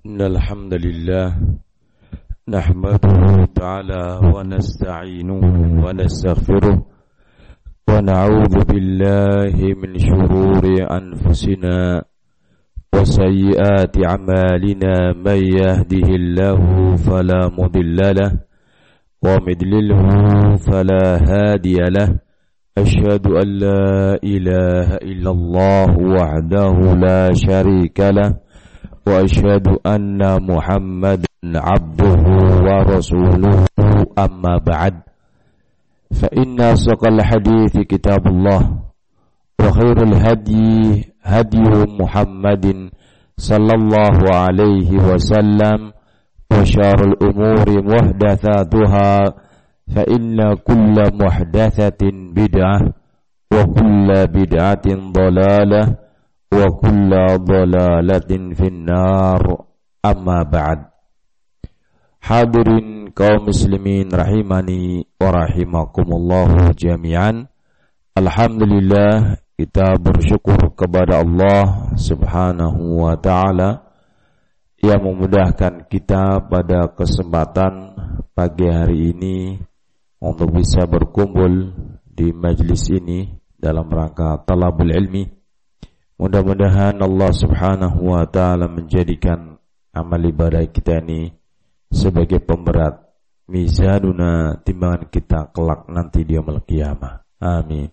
الحمد لله نحمده تعالى ونستعينه ونستغفره ونعوذ بالله من شرور أنفسنا وسيئات أعمالنا من يهده الله فلا مضل له ومن يضلله فلا هادي له أشهد أن لا إله إلا الله وحده لا شريك له وأشهد أن محمدا عبده ورسوله أما بعد فإن أصدق الحديث كتاب الله وخير الهدي هدي محمد صلى الله عليه وسلم وشر الأمور محدثاتها فإن كل محدثة بدعة وكل بدعة ضلالة وكل ضلالة في النار أما بعد. Hadirin kaum muslimin rahimani wa rahimakumullah jami'an. Alhamdulillah, kita bersyukur kepada Allah Subhanahu wa taala yang memudahkan kita pada kesempatan pagi hari ini untuk bisa berkumpul di majlis ini dalam rangka talabul ilmi. Mudah-mudahan Allah Subhanahu wa taala menjadikan amal ibadah kita ini sebagai pemberat mizanuna, timbangan kita kelak nanti di yaumul qiyamah. Amin.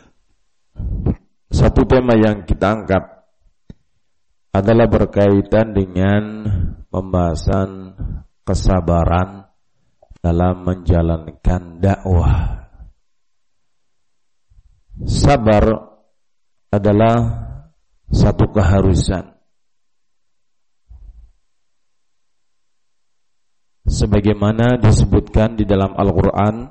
Satu tema yang kita angkat adalah berkaitan dengan pembahasan kesabaran dalam menjalankan dakwah. Sabar adalah satu keharusan. Sebagaimana disebutkan di dalam Al-Quran,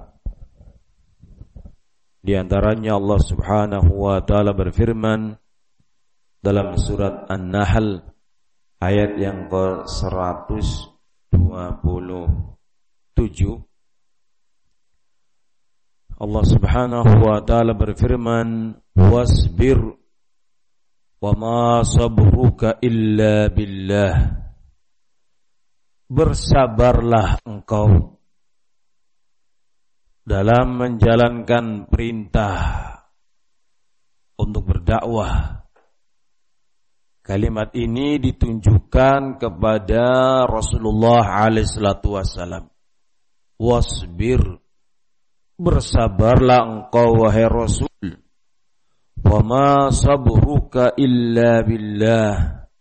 di antaranya Allah Subhanahu wa taala berfirman dalam surat An-Nahl ayat yang ke-127. Allah Subhanahu wa taala berfirman, wasbir wa ma sabruka illa billah. Bersabarlah engkau dalam menjalankan perintah untuk berdakwah. Kalimat ini ditunjukkan kepada Rasulullah alaihissalatu wassalam. Wasbir, bersabarlah engkau wahai Rasul. Wa ma sabruka illa billah.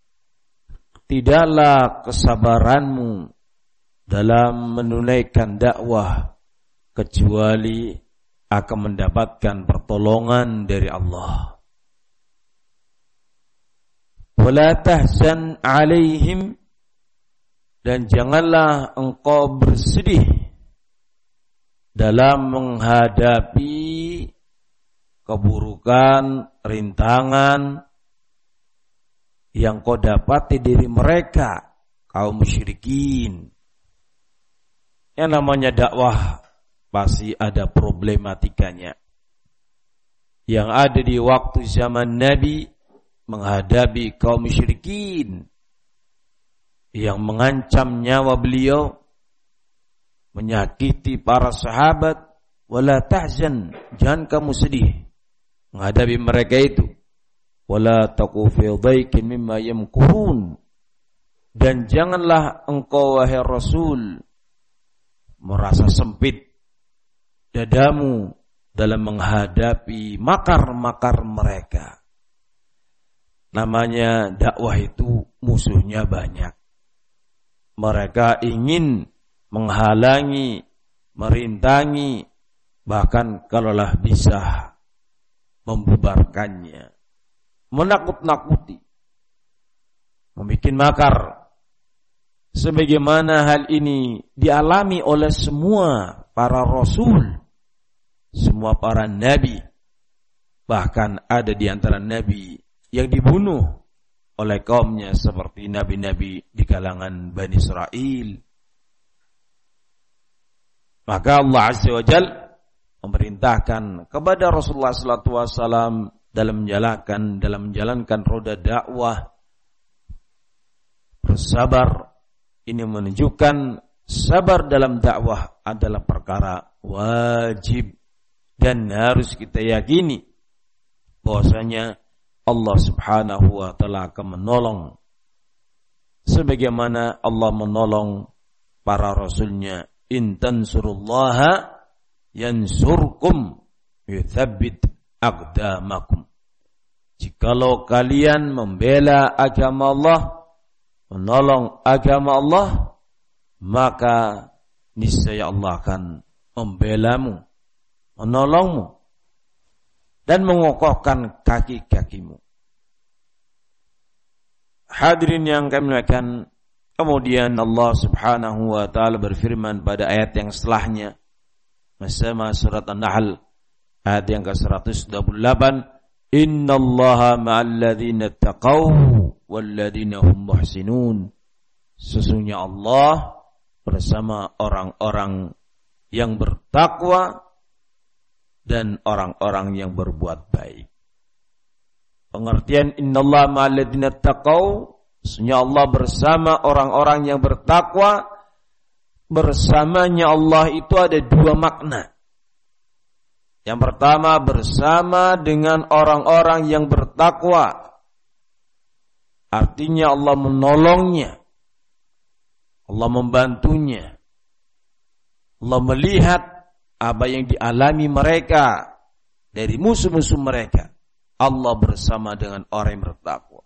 Tidaklah kesabaranmu dalam menunaikan dakwah kecuali akan mendapatkan pertolongan dari Allah. Wala tahzan alaihim, dan janganlah engkau bersedih dalam menghadapi keburukan, rintangan yang kau dapati dari mereka, kaum musyrikin. Yang namanya dakwah pasti ada problematikanya. Yang ada di waktu zaman Nabi menghadapi kaum musyrikin yang mengancam nyawa beliau, menyakiti para sahabat. Wala tahzan, jangan kamu sedih menghadapi mereka itu. Wala taku fi dhaikin mimma yamkurun, dan janganlah engkau wahai Rasul merasa sempit dadamu dalam menghadapi makar-makar mereka. Namanya dakwah itu musuhnya banyak. Mereka ingin menghalangi, merintangi, bahkan kalaulah bisa membubarkannya, menakut-nakuti, membikin makar. Sebagaimana hal ini dialami oleh semua para rasul, semua para nabi. Bahkan ada di antara nabi yang dibunuh oleh kaumnya seperti nabi-nabi di kalangan Bani Israel. Maka Allah Azza wa Jalla memerintahkan kepada Rasulullah sallallahu alaihi wasallam dalam menjalankan roda dakwah, bersabar Ini menunjukkan sabar dalam dakwah adalah perkara wajib dan harus kita yakini bahwasanya Allah Subhanahu wa taala akan menolong sebagaimana Allah menolong para rasulnya. In tansurullaha yansurkum yuthabbit aqdamakum. Jikalau kalian membela agama Allah, menolong agama Allah, maka niscaya Allah akan membelamu, menolongmu, dan mengokohkan kaki-kakimu. Hadirin yang kami muliakan, kemudian Allah Subhanahu wa taala berfirman pada ayat yang setelahnya, bersama surat An-Nahl ayat yang ke-128, innallaha ma'al ladzina taqaw wal ladzina hum muhsinun. Sesungguhnya Allah bersama orang-orang yang bertakwa dan orang-orang yang berbuat baik. Pengertian innallaha ma'al ladzina taqaw, sesungguhnya Allah bersama orang-orang yang bertakwa. Bersamanya Allah itu ada dua makna. Yang pertama, bersama dengan orang-orang yang bertakwa. Artinya Allah menolongnya, Allah membantunya, Allah melihat apa yang dialami mereka dari musuh-musuh mereka. Allah bersama dengan orang yang bertakwa.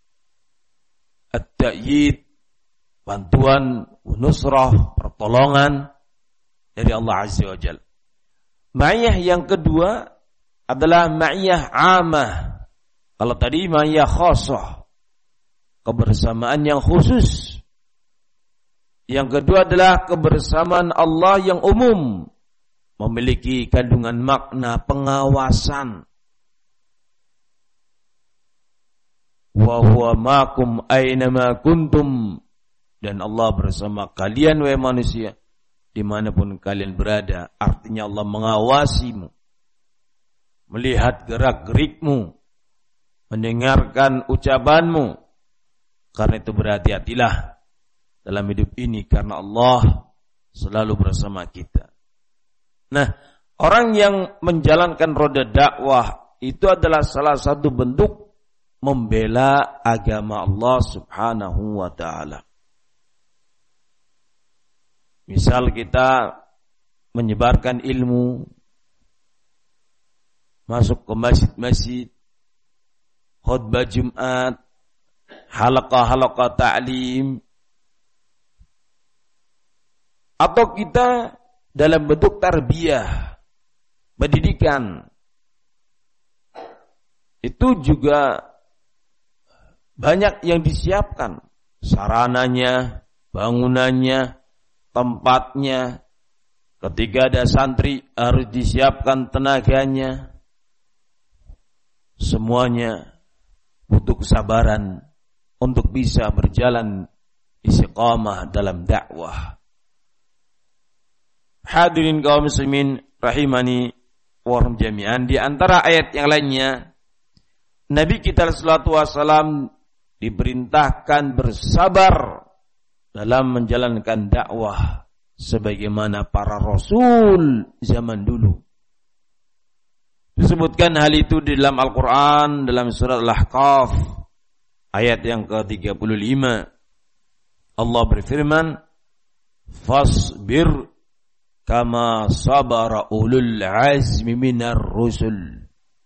At-ta'yid, bantuan, nusrah, pertolongan dari Allah Azza wa Jalla. Ma'iyah yang kedua adalah ma'iyah amah. Kalau tadi ma'iyah khasah, kebersamaan yang khusus. Yang kedua adalah kebersamaan Allah yang umum, memiliki kandungan makna pengawasan. Wa huwa ma'akum aynama kuntum. Dan Allah bersama kalian wahai manusia dimanapun kalian berada. Artinya Allah mengawasimu, melihat gerak-gerikmu, mendengarkan ucapanmu. Karena itu berhati-hatilah dalam hidup ini, karena Allah selalu bersama kita. Nah, orang yang menjalankan roda dakwah itu adalah salah satu bentuk membela agama Allah Subhanahu wa ta'ala. Misal kita menyebarkan ilmu, masuk ke masjid-masjid, khutbah Jumat, halaqah-halaqah ta'lim, atau kita dalam bentuk tarbiyah, pendidikan, itu juga banyak yang disiapkan, sarananya, bangunannya, tempatnya. Ketika ada santri harus disiapkan tenaganya. Semuanya butuh kesabaran untuk bisa berjalan istiqamah dalam dakwah. Hadirin kaum muslimin rahimani wa jami'an, di antara ayat yang lainnya Nabi kita sallallahu alaihi wasallam diperintahkan bersabar dalam menjalankan dakwah sebagaimana para rasul zaman dulu. Disebutkan hal itu di dalam Al-Quran, dalam surat Al-Ahqaf ayat yang ke-35. Allah berfirman, fasbir kama sabara ulul azmi minar rusul.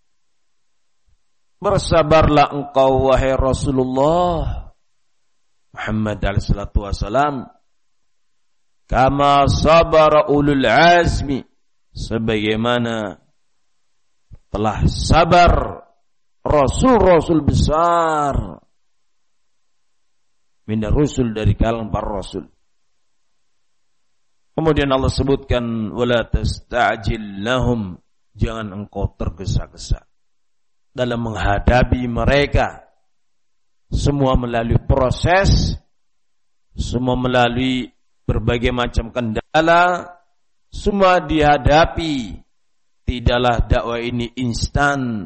Bersabarlah engkau wahai Rasulullah Muhammad alaihissalatu wassalam, kama sabara ulul azmi, sebagaimana telah sabar rasul-rasul besar minar rusul, dari kalangan para rasul. Kemudian Allah sebutkan, wala tasta'jil lahum, jangan engkau tergesa-gesa dalam menghadapi mereka. Semua melalui proses, semua melalui berbagai macam kendala, semua dihadapi. Tidaklah dakwah ini instan,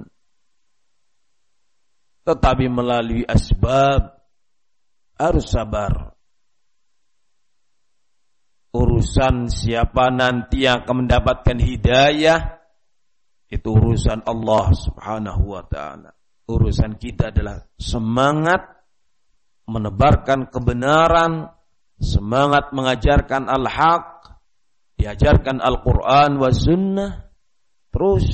tetapi melalui asbab, harus sabar. urusan siapa nanti yang akan mendapatkan hidayah, itu urusan Allah Subhanahu wa ta'ala. Urusan kita adalah semangat menebarkan kebenaran, semangat mengajarkan al-haq, diajarkan Al-Quran wa sunnah, terus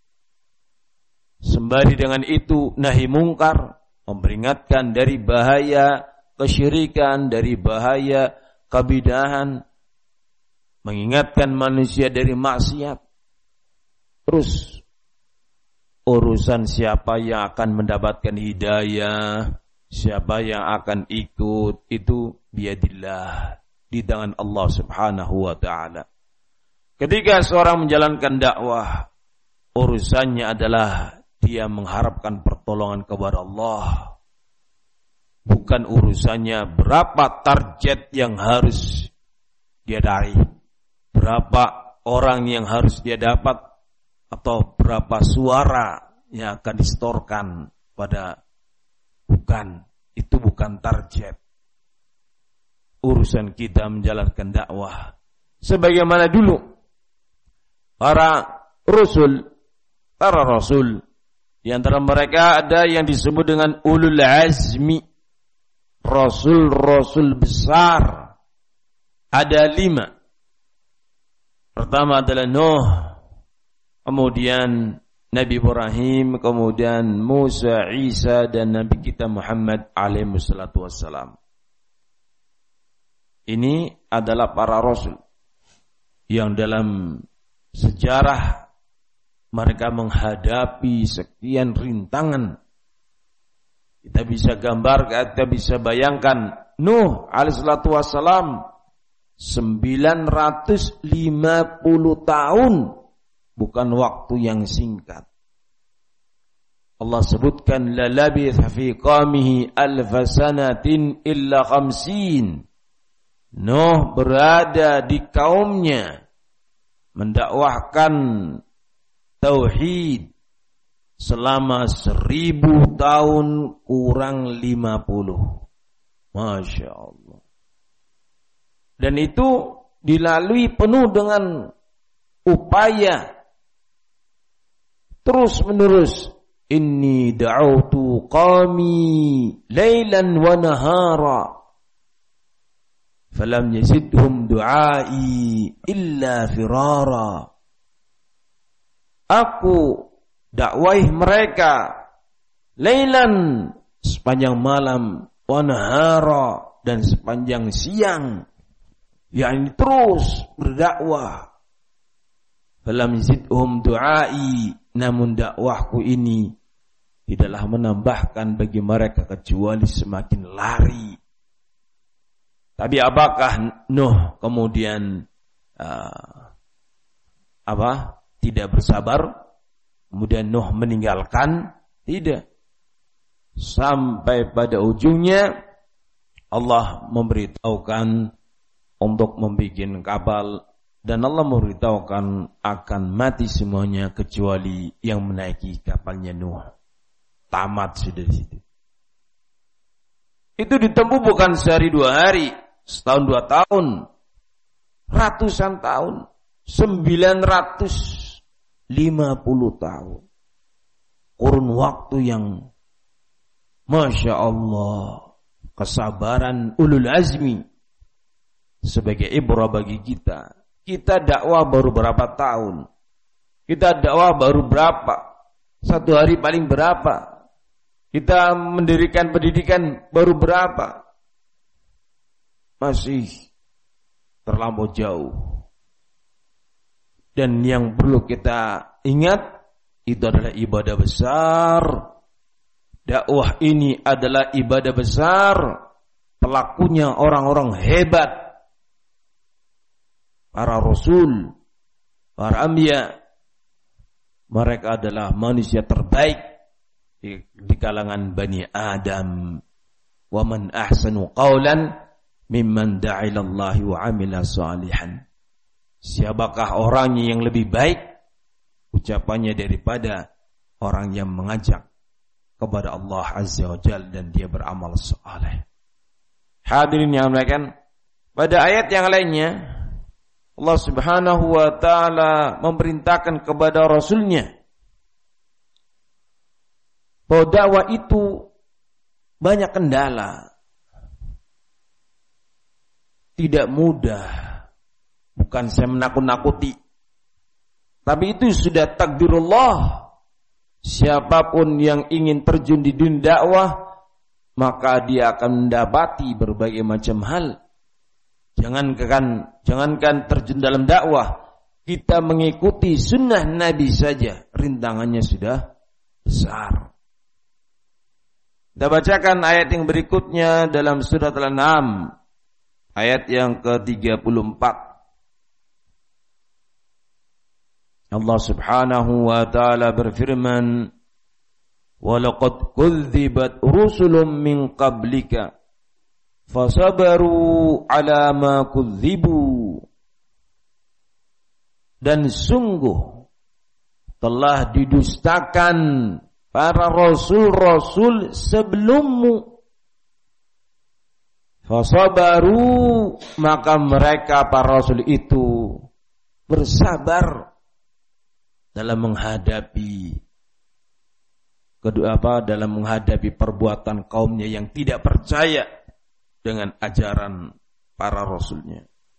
sembari dengan itu nahi mungkar, memperingatkan dari bahaya kesyirikan, dari bahaya kebidahan, mengingatkan manusia dari maksiat. Terus urusan siapa yang akan mendapatkan hidayah, siapa yang akan ikut, itu biadillah, di tangan Allah Subhanahu wa ta'ala. Ketika seorang menjalankan dakwah, urusannya adalah dia mengharapkan pertolongan kepada Allah. Bukan urusannya berapa target yang harus dia raih, berapa orang yang harus dia dapat, atau berapa suara yang akan distorkan pada. Bukan, itu bukan target. Urusan kita menjalankan dakwah sebagaimana dulu para rasul, di antara mereka ada yang disebut dengan ulul azmi, rasul besar. Ada 5. Pertama adalah Nuh, kemudian Nabi Ibrahim, kemudian Musa, Isa, dan Nabi kita Muhammad alaihi wassalatu wassalam. Ini adalah para rasul yang dalam sejarah mereka menghadapi sekian rintangan. Kita bisa gambarkan, kita bisa bayangkan Nuh alaihi wassalatu wassalam 950 tahun. Bukan waktu yang singkat. Allah sebutkan la labitha fi qaumihi alf sanatin illa 50. Nuh berada di kaumnya mendakwahkan tauhid selama 1000 tahun kurang 50. Masya Allah. Dan itu dilalui penuh dengan upaya terus menerus. Inni da'autu qami lailan wa nahara falam yazidhum du'ai illa firara. Aku dakwai mereka lailan, sepanjang malam, wa nahara, dan sepanjang siang, yakni terus berdakwah. Falam yazidhum du'ai, namun dakwahku ini tidaklah menambahkan bagi mereka kecuali semakin lari. Tapi apakah Nuh kemudian tidak bersabar? Kemudian Nuh meninggalkan? Tidak. Sampai pada ujungnya Allah memberitahukan untuk membuat kapal. Dan Allah memberitahukan akan mati semuanya kecuali yang menaiki kapalnya Nuh. Tamat sudah di situ. Itu ditempuh bukan sehari 2 hari, setahun 2 tahun, ratusan tahun, 950 tahun. Kurun waktu yang Masya Allah, kesabaran ulul azmi sebagai ibrah bagi kita. Kita dakwah baru berapa tahun? Kita dakwah baru berapa? 1 hari paling berapa? Kita mendirikan pendidikan baru berapa? Masih terlampau jauh. Dan yang perlu kita ingat, itu adalah ibadah besar. Dakwah ini adalah ibadah besar. Pelakunya orang-orang hebat. Para rasul, para anbiya, mereka adalah manusia terbaik di kalangan Bani Adam. Wa man ahsanu qawlan mimman da'a ila Allah wa 'amila shalihan. Siapakah orangnya yang lebih baik ucapannya daripada orang yang mengajak kepada Allah Azza wa Jalla dan dia beramal saleh. Hadirin yang dimuliakan, pada ayat yang lainnya Allah Subhanahu wa ta'ala memerintahkan kepada Rasulnya bahwa dakwah itu banyak kendala, tidak mudah. Bukan saya menakut-nakuti, tapi itu sudah takdirullah. Siapapun yang ingin terjun di dunia dakwah, maka dia akan mendapati berbagai macam hal. Jangankan terjun dalam dakwah, kita mengikuti sunnah Nabi saja, rintangannya sudah besar. Kita bacakan ayat yang berikutnya dalam surat Al-An'am, ayat yang ke-34. Allah Subhanahu wa ta'ala berfirman, وَلَقَدْ كُذِّبَتْ رُسُلٌ مِّن قَبْلِكَ فَصَبَرُوا عَلَى مَا كُذِّبُوا. Dan sungguh telah didustakan para rasul-rasul sebelummu. Fasabaru, maka mereka para rasul itu bersabar dalam menghadapi dalam menghadapi perbuatan kaumnya yang tidak percaya dengan ajaran para rasulnya.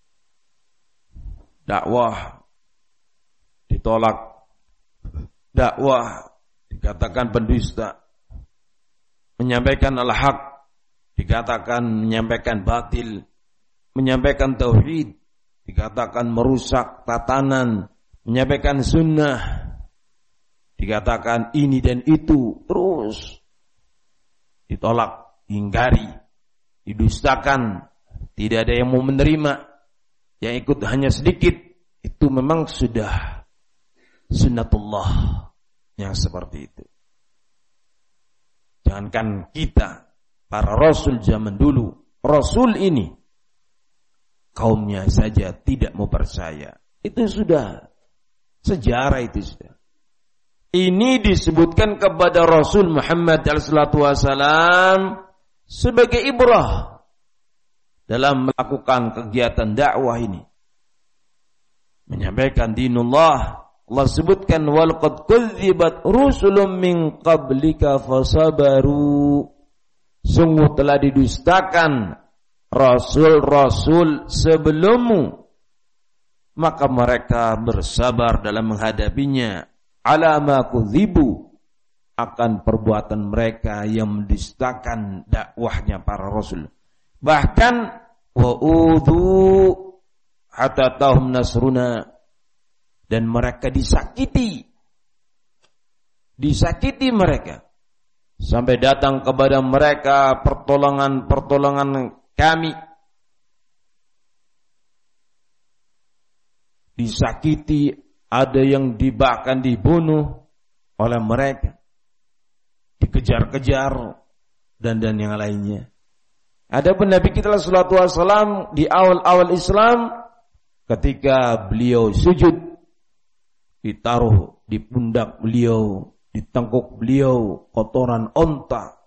Dakwah ditolak, dakwah dikatakan pendusta, menyampaikan al-haq dikatakan menyampaikan batil, menyampaikan tauhid dikatakan merusak tatanan, menyampaikan sunnah dikatakan ini dan itu, terus ditolak, ingkari, didustakan, tidak ada yang mau menerima, yang ikut hanya sedikit. Itu memang sudah sunnatullah yang seperti itu. Jangankan kita, para rasul zaman dulu, rasul ini kaumnya saja tidak mau percaya. Itu sudah sejarah, itu sudah. Ini disebutkan kepada Rasul Muhammad SAW sebagai ibrah dalam melakukan kegiatan dakwah ini. Menyampaikan dinullah. Allah sebutkan walaqad kudzibat rusulun min qablika fasabaru. Sungguh telah didustakan rasul-rasul sebelummu, maka mereka bersabar dalam menghadapinya. Ala ma kudzibu, akan perbuatan mereka yang mendustakan dakwahnya para rasul. Bahkan wa udhu hatta tahum nasruna, dan mereka disakiti mereka sampai datang kepada mereka pertolongan kami. Disakiti, ada yang bahkan dibunuh oleh mereka, dikejar-kejar dan yang lainnya. Adapun Nabi kita sallallahu alaihi wasallam di awal-awal Islam, ketika beliau sujud, ditaruh di pundak beliau, di tengkuk beliau kotoran onta.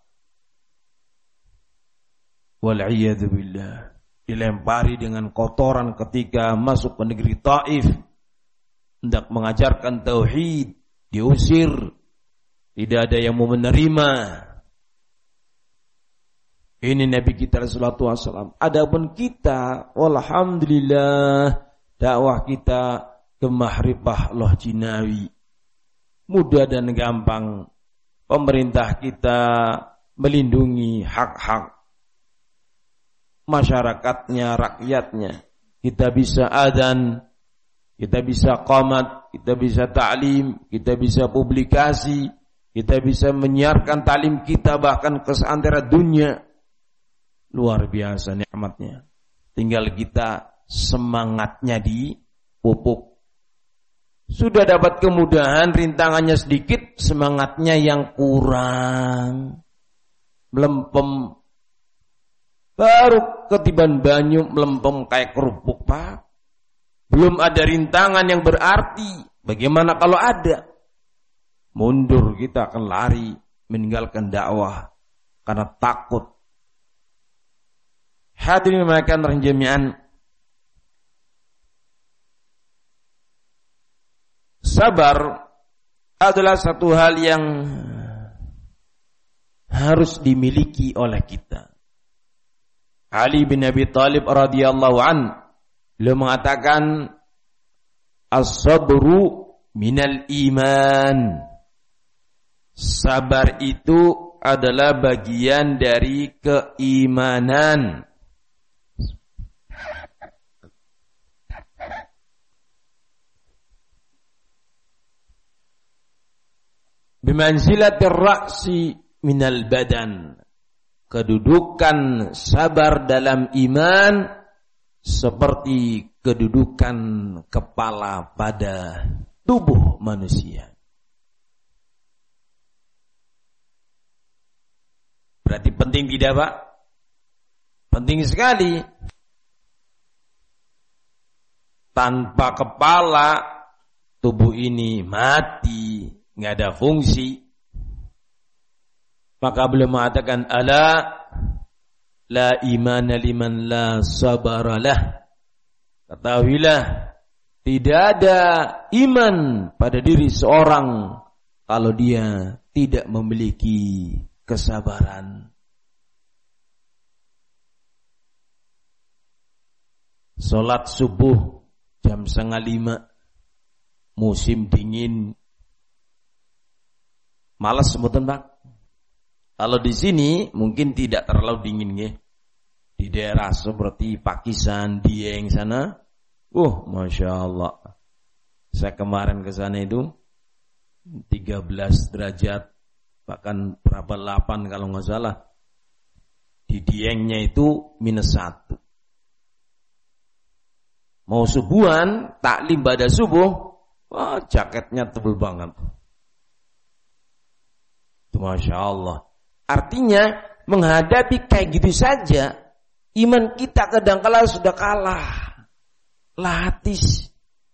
Wal'iyadzu billah. Dilempari dengan kotoran ketika masuk ke negeri Taif, hendak mengajarkan tauhid, diusir, tidak ada yang mau menerima. Ini Nabi kita sallallahu alaihi wasallam. Adapun kita, walhamdulillah, dakwah kita ke Mahrifah Allah Jinawi mudah dan gampang. Pemerintah kita melindungi hak-hak masyarakatnya, rakyatnya. Kita bisa adzan, kita bisa qamat, kita bisa ta'lim, kita bisa publikasi, kita bisa menyiarkan ta'lim kita bahkan ke seantero dunia. Luar biasa nikmatnya. Tinggal kita semangatnya dipupuk. Sudah dapat kemudahan, rintangannya sedikit, semangatnya yang kurang. Melempem. Baru ketiban banyu melempem kayak kerupuk, Pak. Belum ada rintangan yang berarti. Bagaimana kalau ada? Mundur, kita akan lari meninggalkan dakwah karena takut. Hadirin melakukan jami'an. sabar adalah satu hal yang harus dimiliki oleh kita. Ali bin Abi Thalib radhiyallahu an beliau mengatakan as-sabru minal iman. Sabar itu adalah bagian dari keimanan. Bimanzilatir ra'si minal badan. Kedudukan sabar dalam iman seperti kedudukan kepala pada tubuh manusia. Berarti penting tidak, Pak? Penting sekali. Tanpa kepala tubuh ini mati, nggak ada fungsi. Maka beliau mengatakan ala la imana liman la sabaralah. Ketahuilah tidak ada iman pada diri seorang kalau dia tidak memiliki kesabaran. Salat subuh jam 4:30 musim dingin. Malas mboten, Pak? Kalau di sini mungkin tidak terlalu dingin nggih. Di daerah seperti Pakistan, Dieng sana, Masya Allah. Saya kemarin ke sana itu 13 derajat, bahkan berapa 8 kalau nggak salah. Di Diengnya itu -1. Mau subuhan, taklim pada subuh, jaketnya tebal banget. Itu Masya Allah. Artinya menghadapi kayak gitu saja, iman kita kadang-kala sudah kalah, latis.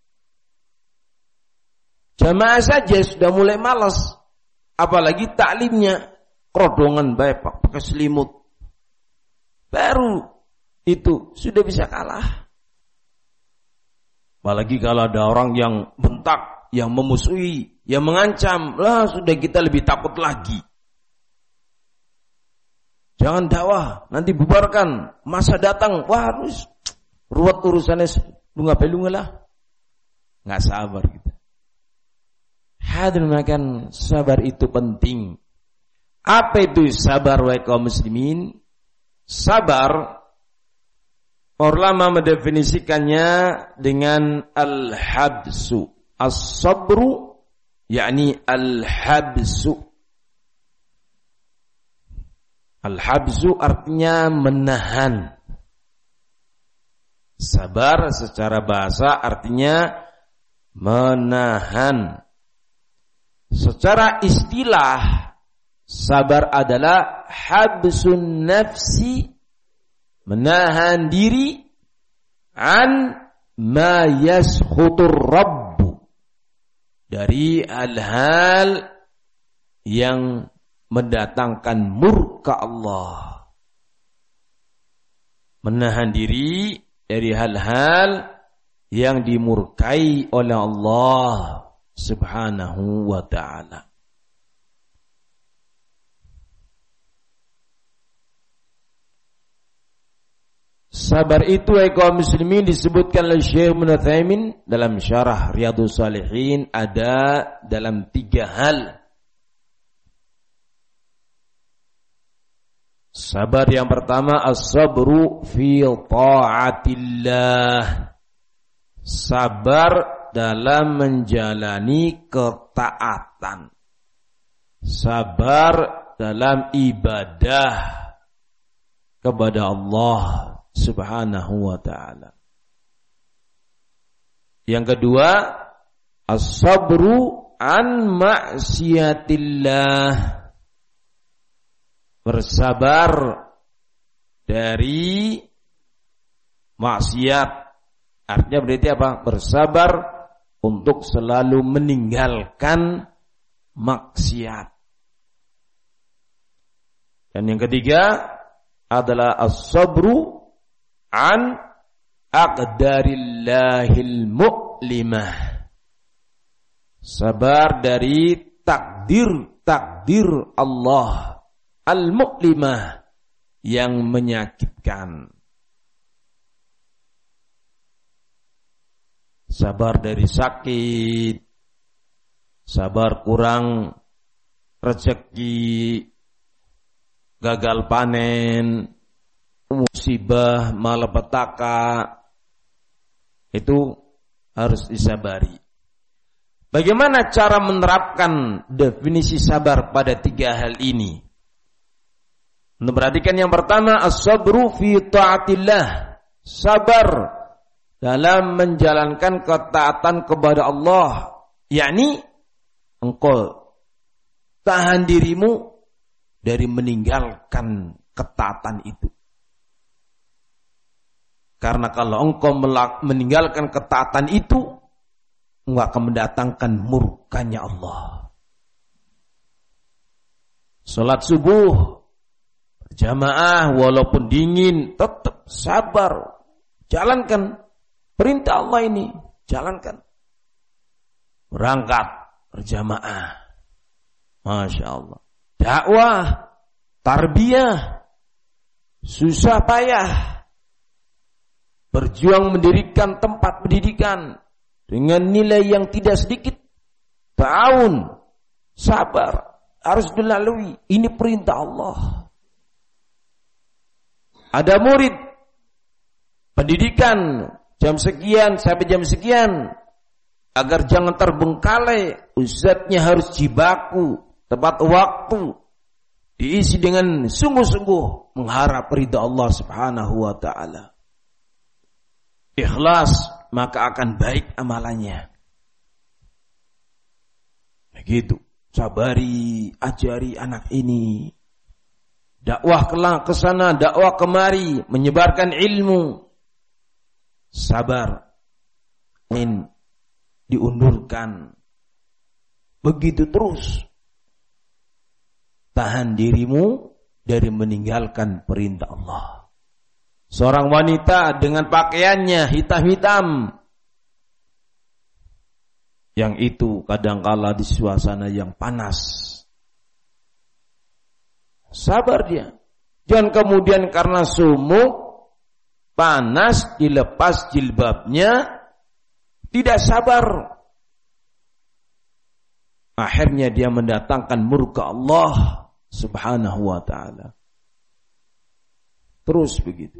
Jamaah saja sudah mulai malas, apalagi taklimnya kerodongan baik Pak, pakai selimut. Baru itu sudah bisa kalah. Apalagi kalau ada orang yang bentak, yang memusuhi, yang mengancam, sudah kita lebih takut lagi. Jangan dakwah, nanti bubarkan, masa datang, harus ruwet urusannya, lunga lah. Nggak sabar kita. Hadirin makan, sabar itu penting. Apa itu sabar wahai kaum muslimin? Sabar, ulama mendefinisikannya dengan al-habsu. As-sabru, yakni al-habsu. Al-habsu artinya menahan. Sabar secara bahasa artinya menahan. Secara istilah, sabar adalah habsun nafsi, menahan diri, an ma yaskhutur rabbu, dari hal-hal yang mendatangkan murka Allah. Menahan diri dari hal-hal yang dimurkai oleh Allah Subhanahu wa ta'ala. Sabar itu kaum muslimin disebutkan oleh Syekh Ibnu Utsaimin dalam syarah Riyadhus Shalihin, ada dalam 3 hal. Sabar yang pertama, as-sabru fi ta'atillah. Sabar dalam menjalani ketaatan. Sabar dalam ibadah kepada Allah Subhanahu wa ta'ala. Yang kedua, as-sabru an ma'siyatillah. Bersabar dari maksiat. Artinya berarti apa? Bersabar untuk selalu meninggalkan maksiat. Dan yang ketiga adalah as-sabru an aqdarillahil mu'limah. Sabar dari takdir Allah al-mu'limah yang menyakitkan. Sabar dari sakit, sabar kurang rezeki, gagal panen, musibah, malapetaka, itu harus disabari. Bagaimana cara menerapkan definisi sabar pada 3 hal ini? Perhatikan yang pertama, as-sabru fi ta'atillah. Sabar dalam menjalankan ketaatan kepada Allah, yakni engkau tahan dirimu dari meninggalkan ketaatan itu. Karena kalau engkau meninggalkan ketaatan itu, engkau akan mendatangkan murkanya Allah. Salat subuh berjamaah walaupun dingin, tetap sabar. Jalankan perintah Allah ini, jalankan. Berangkat berjamaah. Masya Allah. Dakwah, tarbiyah, susah payah. Berjuang mendirikan tempat pendidikan dengan nilai yang tidak sedikit. Tahun, sabar, harus dilalui. Ini perintah Allah. Ada murid, pendidikan, jam sekian sampai jam sekian. Agar jangan terbengkalai, ustadznya harus jibaku, tepat waktu. Diisi dengan sungguh-sungguh mengharap ridha Allah subhanahu wa ta'ala. Ikhlas, maka akan baik amalannya. Begitu. Sabari, ajari anak ini. Dakwah ke sana, dakwah kemari, menyebarkan ilmu. Sabar. Diundurkan. Begitu terus. Tahan dirimu dari meninggalkan perintah Allah. Seorang wanita dengan pakaiannya hitam-hitam. Yang itu kadangkala di suasana yang panas. Sabar dia. Jangan kemudian karena sumuk, panas, dilepas jilbabnya, tidak sabar. Akhirnya dia mendatangkan murka Allah subhanahu wa ta'ala. Terus begitu.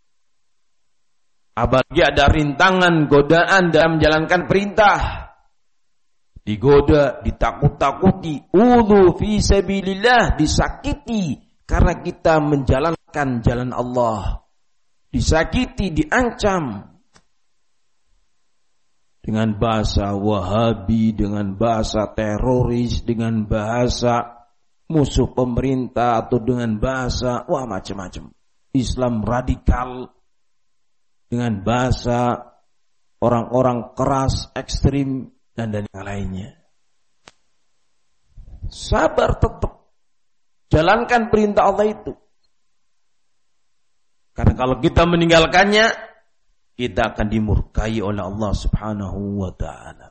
Apalagi ada rintangan, godaan dalam menjalankan perintah. Digoda, ditakut-takuti. Udhu fi sabilillah, disakiti. Karena kita menjalankan jalan Allah. Disakiti, diancam. Dengan bahasa Wahabi, dengan bahasa teroris, dengan bahasa musuh pemerintah, atau dengan bahasa, macam-macam. Islam radikal, dengan bahasa orang-orang keras, ekstrim, dan yang lainnya. Sabar tetap. Jalankan perintah Allah itu. Karena kalau kita meninggalkannya, kita akan dimurkai oleh Allah subhanahu wa ta'ala.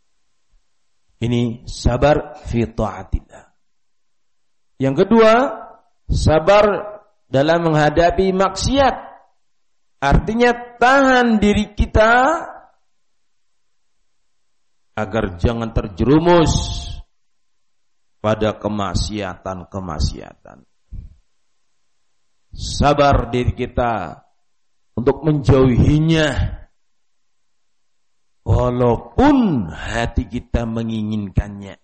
Ini sabar fi ta'atillah. Yang kedua, sabar dalam menghadapi maksiat. Artinya tahan diri kita agar jangan terjerumus pada kemaksiatan-kemaksiatan. Sabar diri kita untuk menjauhinya, walaupun hati kita menginginkannya.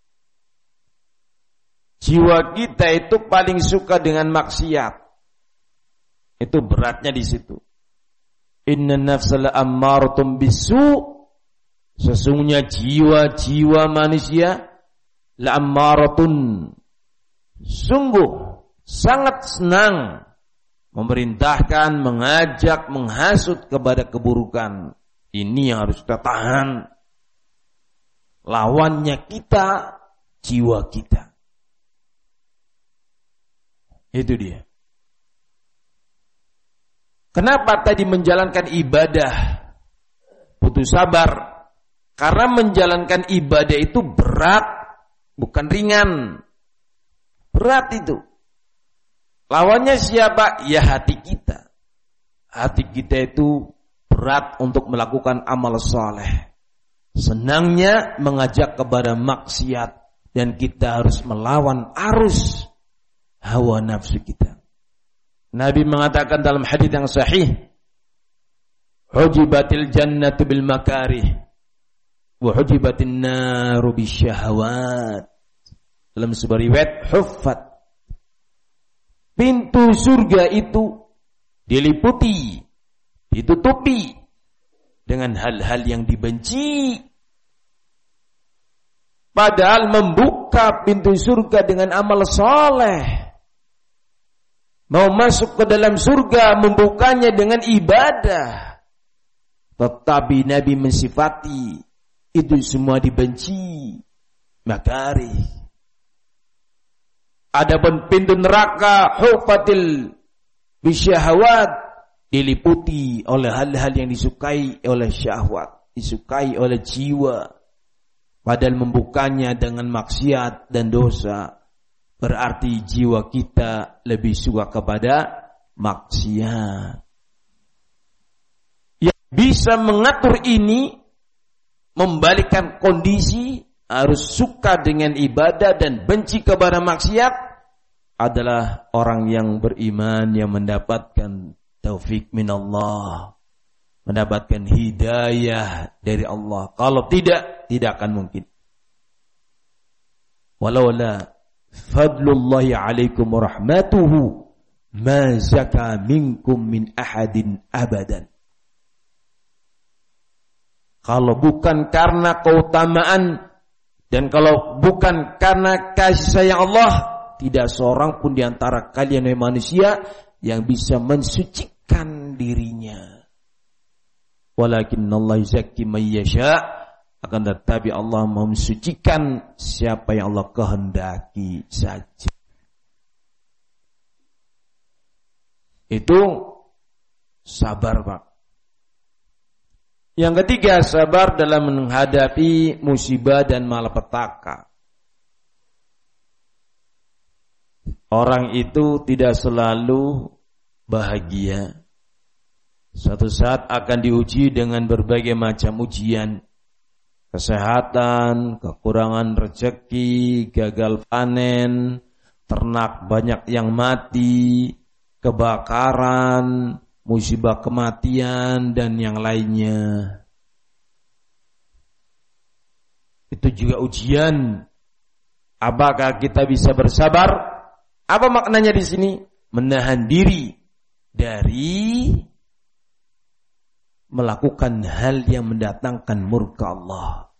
Jiwa kita itu paling suka dengan maksiat. Itu beratnya di situ. Inna nafsala ammaratun bisu. Sesungguhnya jiwa-jiwa manusia la ammaratun, sungguh sangat senang memerintahkan, mengajak, menghasut kepada keburukan. Ini yang harus kita tahan. Lawannya kita, jiwa kita. Itu dia. Kenapa tadi menjalankan ibadah butuh sabar? Karena menjalankan ibadah itu berat, bukan ringan. Berat itu. Lawannya siapa? Ya hati kita. Hati kita itu berat untuk melakukan amal saleh. Senangnya mengajak kepada maksiat. Dan kita harus melawan arus hawa nafsu kita. Nabi mengatakan dalam hadis yang sahih, hujibatil jannatu bil makarih wa hujibatin naru bisyahawat. Dalam sebuah riwayat, huffat, pintu surga itu diliputi, ditutupi dengan hal-hal yang dibenci. Padahal membuka pintu surga dengan amal soleh. Mau masuk ke dalam surga membukanya dengan ibadah. Tetapi Nabi mensifati itu semua dibenci. Makarih. Adapun pintu neraka hufatil bisyahawat, diliputi oleh hal-hal yang disukai oleh syahwat, disukai oleh jiwa. Padahal membukanya dengan maksiat dan dosa, berarti jiwa kita lebih suka kepada maksiat. Yang bisa mengatur ini, membalikkan kondisi, harus suka dengan ibadah dan benci kepada maksiat, adalah orang yang beriman yang mendapatkan taufik minallah, mendapatkan hidayah dari Allah. Kalau tidak akan mungkin. Walaula fadlullahi alaikum warahmatuhu ma zaka minkum min ahadin abadan. Kalau bukan karena keutamaan dan kalau bukan karena kasih sayang Allah, tidak seorang pun di antara kalian manusia yang bisa mensucikan dirinya. Walakinnallaha yuzakki man yasha', akan tetapi Allah mensucikan siapa yang Allah kehendaki saja. Itu sabar, Pak. Yang ketiga, sabar dalam menghadapi musibah dan malapetaka. Orang itu tidak selalu bahagia. Suatu saat akan diuji dengan berbagai macam ujian. Kesehatan, kekurangan rezeki, gagal panen, ternak banyak yang mati, kebakaran, musibah kematian, dan yang lainnya. Itu juga ujian. Apakah kita bisa bersabar? Apa maknanya di sini? Menahan diri dari melakukan hal yang mendatangkan murka Allah.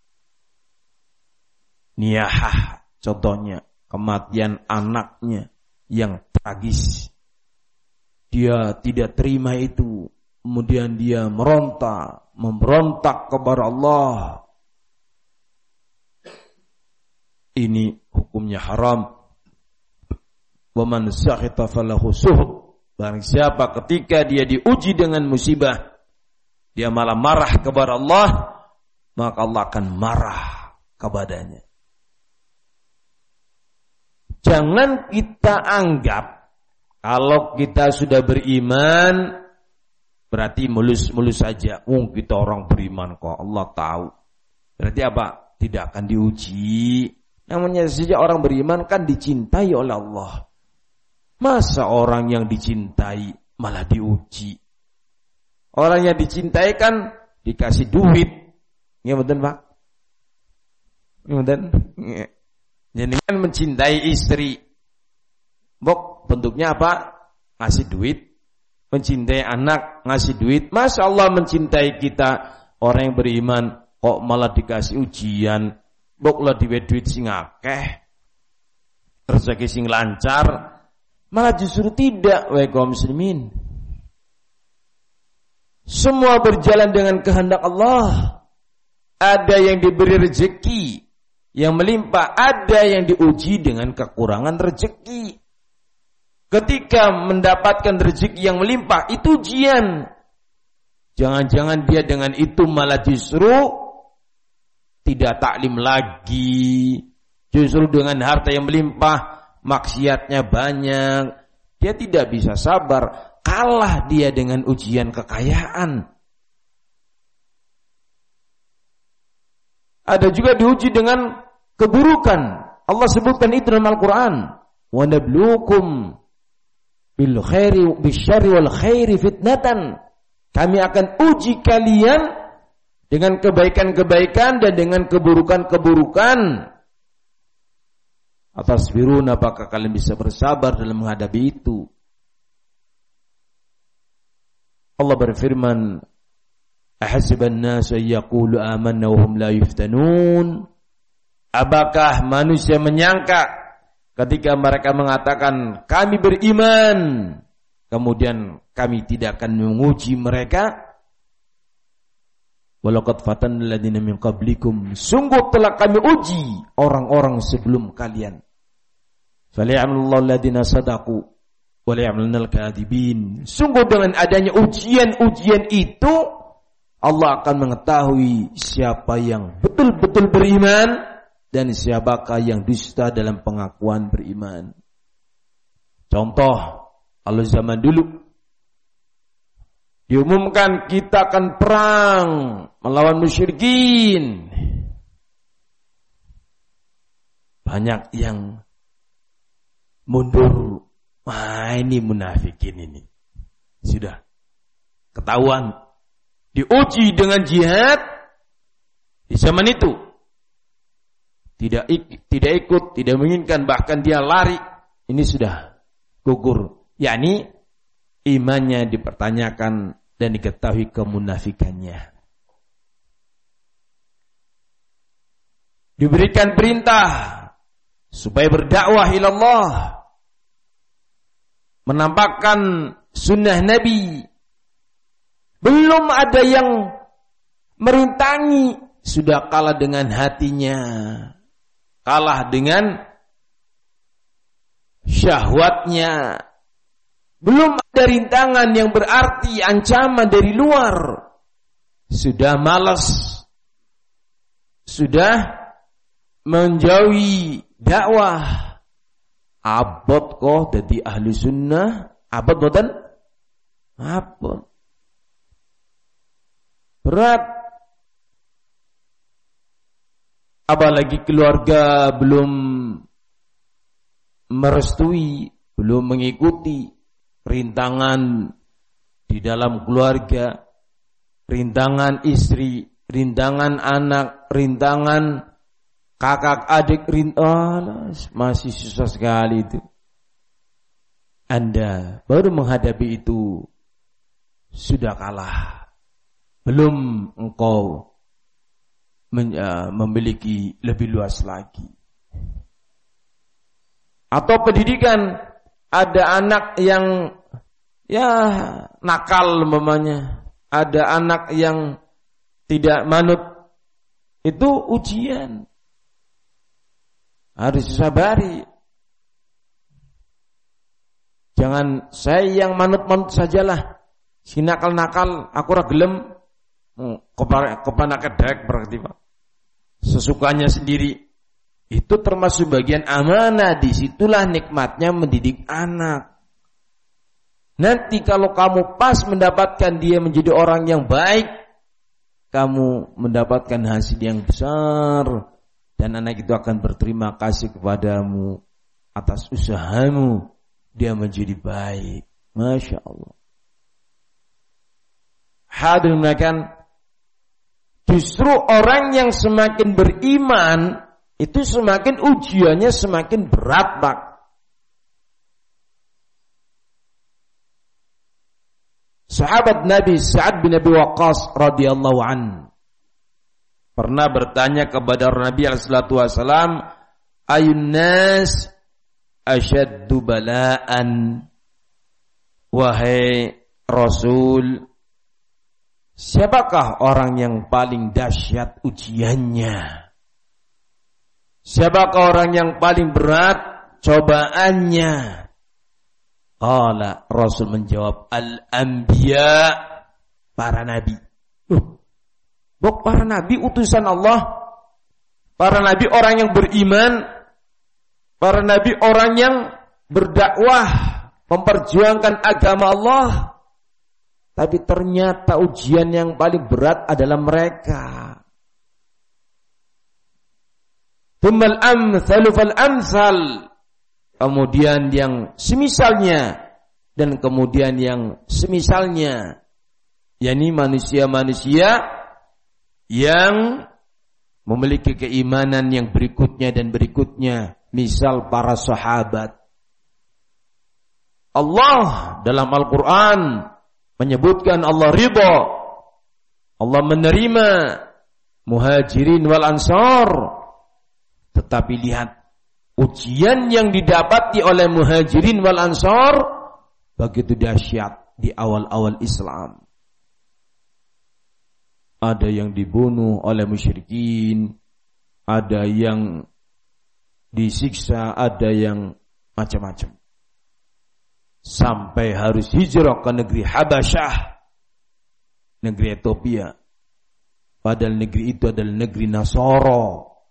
Niyahah, contohnya kematian anaknya yang tragis. Dia tidak terima itu, kemudian dia memberontak kepada Allah. Ini hukumnya haram. Wa man sakhita falahu suhud. Barang siapa ketika dia diuji dengan musibah, dia malah marah kepada Allah, maka Allah akan marah kepadanya. Jangan kita anggap kalau kita sudah beriman berarti mulus-mulus saja. Kita orang beriman kok, Allah tahu. Berarti apa? Tidak akan diuji. Namanya saja orang beriman kan dicintai oleh Allah. Masa orang yang dicintai malah diuji? Orang yang dicintai kan dikasih duit. Ya betul, Pak? Ya betul? Jadi kan mencintai istri. Bok, bentuknya apa? Ngasih duit. Mencintai anak, ngasih duit. Masa Allah mencintai kita, orang yang beriman, kok malah dikasih ujian. Bok lah duit sing akeh. Rezeki sing lancar. Malah justru tidak, wahai kaum muslimin. Semua berjalan dengan kehendak Allah. Ada yang diberi rezeki yang melimpah, ada yang diuji dengan kekurangan rezeki. Ketika mendapatkan rezeki yang melimpah, itu ujian. Jangan-jangan dia dengan itu malah justru tidak taklim lagi. Justru dengan harta yang melimpah, maksiatnya banyak. Dia tidak bisa sabar. Kalah dia dengan ujian kekayaan. Ada juga diuji dengan keburukan. Allah sebutkan itu dalam Al-Quran. Wa nabluukum bil khairi bisyarri wal khairi fitnatan. Kami akan uji kalian dengan kebaikan-kebaikan dan dengan keburukan-keburukan. Atasbiruna, apakah kalian bisa bersabar dalam menghadapi itu? Allah berfirman, ahasiban nasu yaqulu amanna wa hum la yuftanun. Apakah manusia menyangka ketika mereka mengatakan kami beriman, kemudian kami tidak akan menguji mereka? Walaqad fatanna alladziina min qablikum, sungguh telah kami uji orang-orang sebelum kalian. Falya'malullahu alladziina shadaqu wa liya'malul kadhibin. Sungguh dengan adanya ujian-ujian itu Allah akan mengetahui siapa yang betul-betul beriman dan siapakah yang dusta dalam pengakuan beriman. Contoh, kalau zaman dulu diumumkan kita akan perang melawan musyrikin, banyak yang mundur. Wah, ini munafikin ini. Sudah ketahuan. Diuji dengan jihad di zaman itu. Tidak ikut, tidak menginginkan, bahkan dia lari. Ini sudah gugur. yakni imannya dipertanyakan dan diketahui kemunafikannya. Diberikan perintah supaya berdakwah ilallah, menampakkan sunnah Nabi. Belum ada yang merintangi, sudah kalah dengan hatinya, kalah dengan syahwatnya. Belum ada rintangan yang berarti ancaman dari luar, sudah malas, sudah menjauhi dakwah. Abot kok jadi ahli sunnah, abot boten? Abot. Berat. Apalagi keluarga belum merestui, belum mengikuti rintangan di dalam keluarga, rintangan istri, rintangan anak, rintangan kakak adik, masih susah sekali itu. Anda baru menghadapi itu sudah kalah. Belum engkau memiliki lebih luas lagi. Atau pendidikan, ada anak yang nakal umpamanya, ada anak yang tidak manut, itu ujian. Harus disabari. Jangan saya yang manut-manut sajalah. Si nakal-nakal aku ora gelem. Kepanak kedek berarti Pak. Sesukanya sendiri. Itu termasuk bagian amanah. Disitulah nikmatnya mendidik anak. Nanti kalau kamu pas mendapatkan dia menjadi orang yang baik, kamu mendapatkan hasil yang besar. Dan anak itu akan berterima kasih kepadamu atas usahamu. Dia menjadi baik. Masya Allah. Hadirin makan. Justru orang yang semakin beriman, itu semakin ujiannya semakin berat, Pak. Sahabat Nabi Sa'ad bin Abi Waqqas radhiyallahu anhu pernah bertanya kepada Nabi sallallahu alaihi wasallam, ayun nas asyaddu bala'an, wahai Rasul, siapakah orang yang paling dahsyat ujiannya? Siapakah orang yang paling berat cobaannya? Qala, Rasul menjawab, al-anbiya, para nabi. Bok para nabi utusan Allah, Para nabi orang yang beriman, para nabi orang yang berdakwah, memperjuangkan agama Allah. Tapi ternyata ujian yang paling berat adalah mereka. Tsummal amsalu fal amsal. Kemudian yang semisalnya dan kemudian yang semisalnya, yakni manusia-manusia yang memiliki keimanan yang berikutnya dan berikutnya, misal para sahabat. Allah dalam Al-Quran menyebutkan Allah ridha, Allah menerima muhajirin wal ansar. Tetapi lihat ujian yang didapati oleh muhajirin wal ansar begitu dahsyat di awal-awal Islam. Ada yang dibunuh oleh musyrikin, ada yang disiksa, ada yang macam-macam. Sampai harus hijrah ke negeri Habasyah, negeri Ethiopia. Padahal negeri itu adalah negeri Nasara.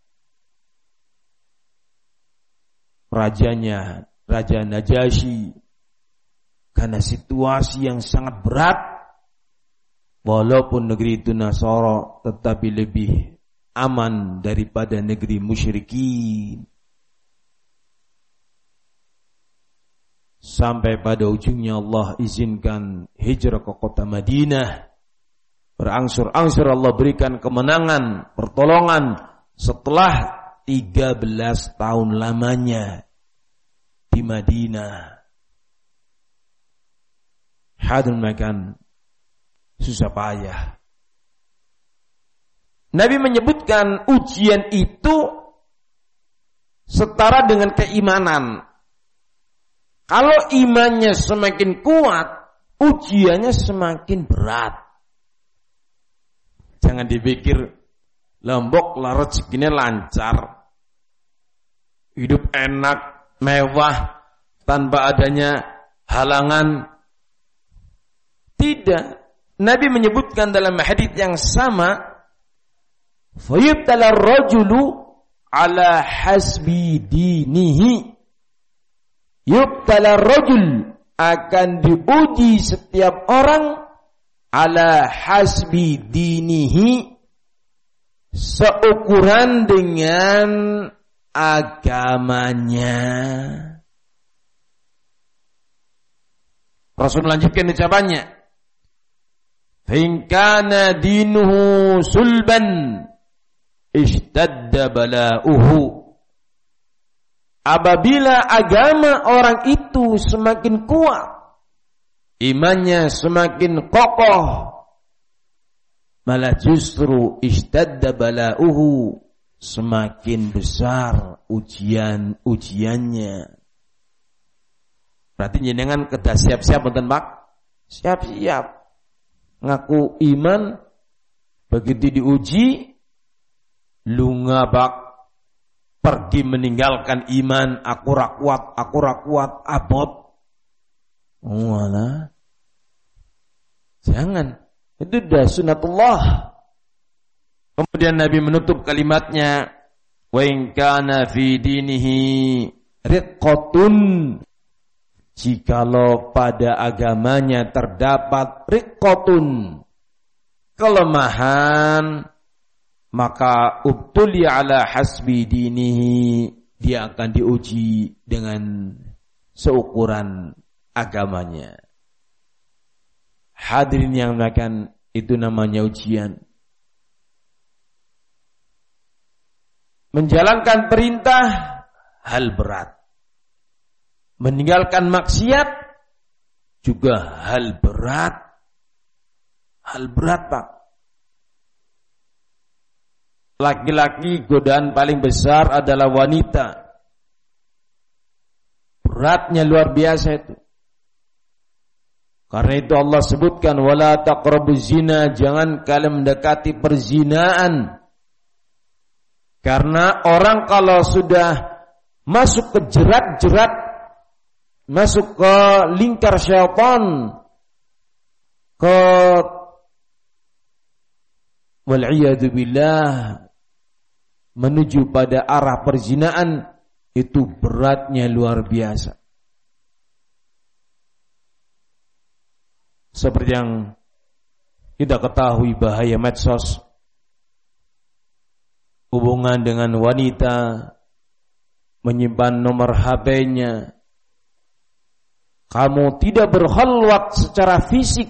Rajanya, Raja Najasyi, karena situasi yang sangat berat, walaupun negeri itu Nasara, tetapi lebih aman daripada negeri musyrikin. Sampai pada ujungnya Allah izinkan hijrah ke kota Madinah. Berangsur-angsur Allah berikan kemenangan, pertolongan setelah 13 tahun lamanya di Madinah. Hadun makan susah payah. Nabi menyebutkan ujian itu setara dengan keimanan. Kalau imannya semakin kuat, ujiannya semakin berat. Jangan dipikir lombok lah rezekinya lancar, hidup enak, mewah, tanpa adanya halangan. Tidak. Nabi menyebutkan dalam hadits yang sama, fayubtala ar-rajulu ala hasbi dinihi. Yubtala ar-rajul, akan diuji setiap orang ala hasbi dinihi, seukuran dengan agamanya. Rasul melanjutkan ucapannya, "In kana dinuhu sulban ishtadda bala'uhu." Apabila agama orang itu semakin kuat, imannya semakin kokoh, malah justru ishtadda bala'uhu, semakin besar ujiannya. Berarti jenengan kedah siap-siap mboten Pak? Siap-siap. Ngaku iman, begitu diuji, lunga Pak, pergi meninggalkan iman, aku ra kuat, abot. Walah. Jangan. Itu sudah sunatullah. Kemudian Nabi menutup kalimatnya, wa in kana fi dinihi riqqatun, jikalau pada agamanya terdapat riqqatun, kelemahan, maka ubtuli ala hasbi dinihi, dia akan diuji dengan seukuran agamanya. Hadirin yang melakukan, itu namanya ujian. Menjalankan perintah hal berat, meninggalkan maksiat juga hal berat. Hal berat Pak. Laki-laki godaan paling besar adalah wanita. Beratnya luar biasa itu. Karena itu Allah sebutkan, wala taqrabuz zina, jangan kalian mendekati perzinaan. Karena orang kalau sudah masuk ke jerat-jerat, masuk ke lingkar syaitan, ke wal'iyadu billah, menuju pada arah perzinaan itu beratnya luar biasa. Seperti yang kita ketahui bahaya medsos, hubungan dengan wanita, menyimpan nomor HP-nya. Kamu tidak berkhalwat secara fisik,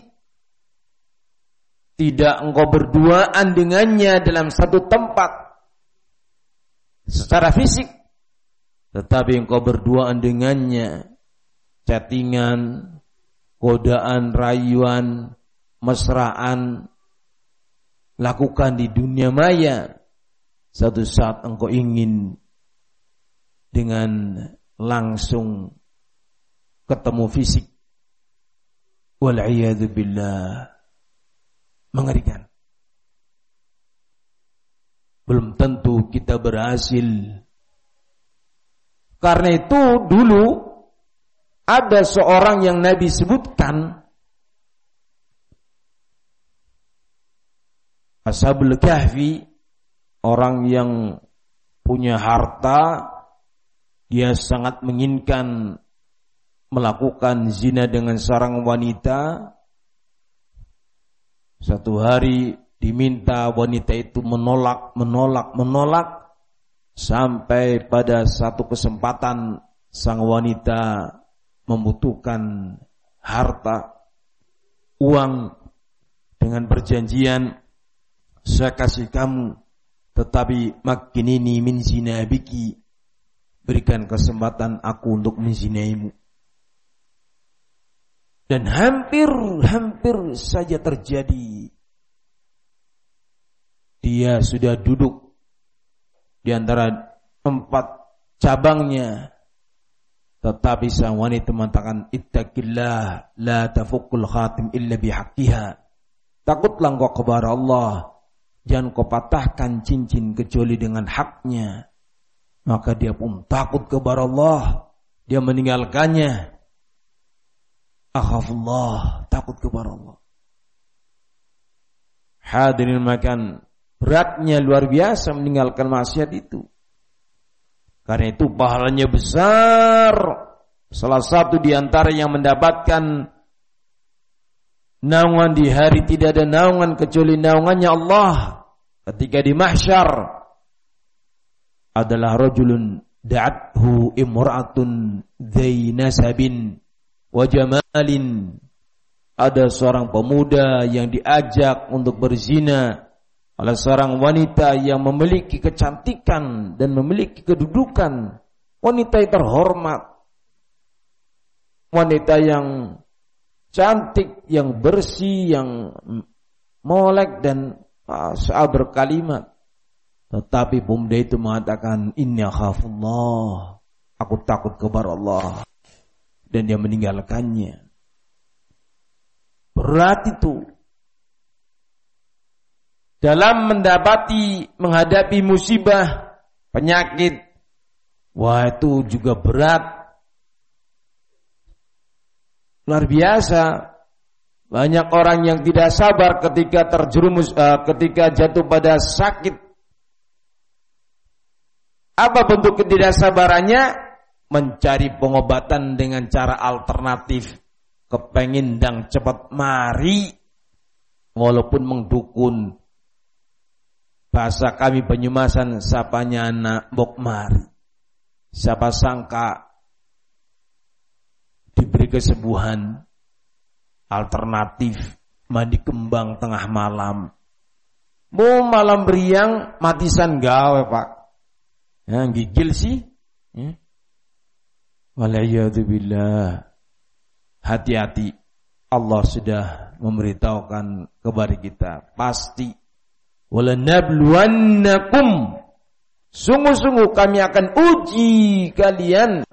tidak engkau berduaan dengannya dalam satu tempat secara fisik, tetapi engkau berduaan dengannya, chattingan, godaan, rayuan, mesraan, lakukan di dunia maya. Satu saat engkau ingin dengan langsung ketemu fisik, wal'iyadu billah, mengerikan. Belum tentu kita berhasil. Karena itu dulu ada seorang yang Nabi sebutkan, Ashabul Kahfi, orang yang punya harta, dia sangat menginginkan melakukan zina dengan seorang wanita. Satu hari diminta, wanita itu menolak, sampai pada satu kesempatan sang wanita membutuhkan harta, uang, dengan perjanjian, saya kasih kamu, tetapi makin ini min zina biki, berikan kesempatan aku untuk menzinaimu. Dan hampir saja terjadi. Dia sudah duduk di antara 4 cabangnya, tetapi sang wanita mengatakan, ittaqillah la tafuqqul khatim illa bihaqqiha. Takutlah engkau kepada Allah, jangan kau patahkan cincin kecuali dengan haknya. Maka dia pun takut kepada Allah, dia meninggalkannya. Akhafullah, takut kepada Allah. Hadirin makan, beratnya luar biasa meninggalkan maksiat itu. Karena itu pahalanya besar. Salah satu di antara yang mendapatkan naungan di hari tidak ada naungan kecuali naungannya Allah ketika di mahsyar adalah rajulun da'athu imra'atun dzai nasabin wa jamalin. Ada seorang pemuda yang diajak untuk berzina oleh seorang wanita yang memiliki kecantikan dan memiliki kedudukan, wanita yang terhormat, wanita yang cantik, yang bersih, yang molek dan soal berkalimat. Tetapi pemuda itu mengatakan, inni akhafullah, aku takut kepada Allah, dan dia meninggalkannya. Berat itu dalam menghadapi musibah, penyakit. Wah, itu juga berat. Luar biasa. Banyak orang yang tidak sabar ketika terjerumus, ketika jatuh pada sakit. Apa bentuk ketidaksabarannya? Mencari pengobatan dengan cara alternatif. Kepengin dang cepat mari, walaupun mengdukun. Bahasa kami Penyumasan, sapanya anak bok mari. Siapa sangka diberi kesembuhan alternatif, mandi kembang tengah malam. Mau malam beriang matisan gawe pak. Ya, gigil sih. Ya. Wala'iyadzubillah. Hati-hati, Allah sudah memberitahukan kepada kita, pasti walanabluwannakum, sungguh-sungguh kami akan uji kalian